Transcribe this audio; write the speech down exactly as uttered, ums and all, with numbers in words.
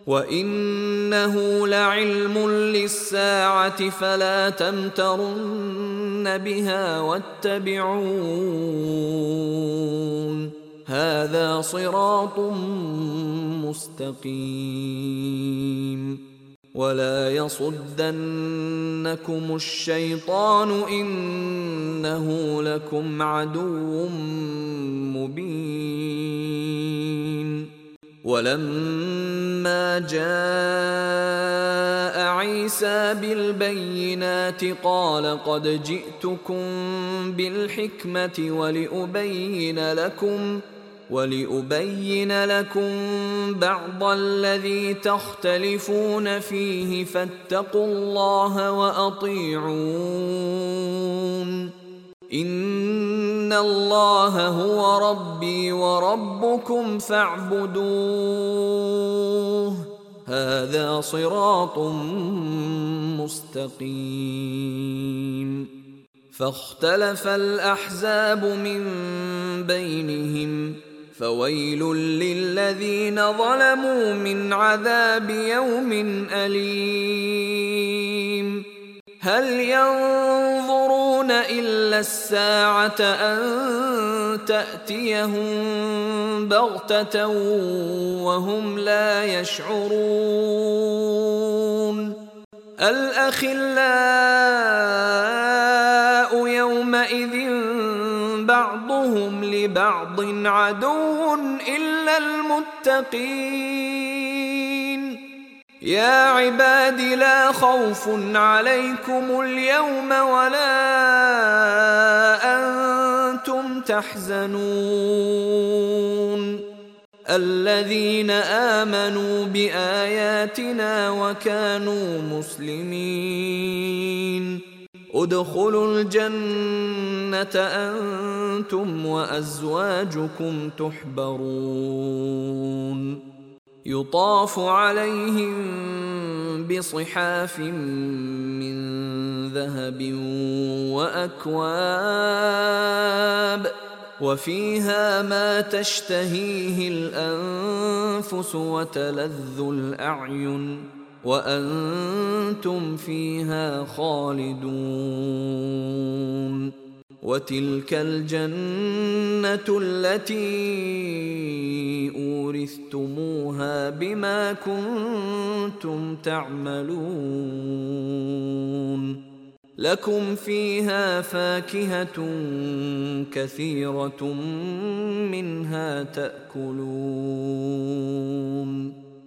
وإنه لعلم للساعة فلا تمترن بها واتبعون هذا صراط مستقيم ولا يصدنكم الشيطان إنه لكم عدو مبين ولما جاء عيسى بالبينات قال قد جئتكم بالحكمة ولأبين لكم ولأبين لكم بعض الذي تختلفون فيه فاتقوا الله وأطيعون إن الله هو ربي وربكم فاعبدوه هذا صراط مستقيم فاختلف الأحزاب من بينهم فويل للذين ظلموا من عذاب يوم أليم هل ينظرون إلا الساعة أن تأتيهم بغتة وهم لا يشعرون الأخلاء يومئذ بعضهم لبعض عدو إلا المتقين يا عباد لا خوف عليكم اليوم ولا أنتم تحزنون الذين آمنوا بآياتنا وكانوا مسلمين ادخلوا الجنة أنتم وأزواجكم تحبرون يطاف عليهم بصحاف من ذهب وأكواب وفيها ما تشتهيه الأنفس وتلذ الأعين وأنتم فيها خالدون وتلك الجنة التي أورثتموها بما كنتم تعملون لكم فيها فاكهة كثيرة منها تأكلون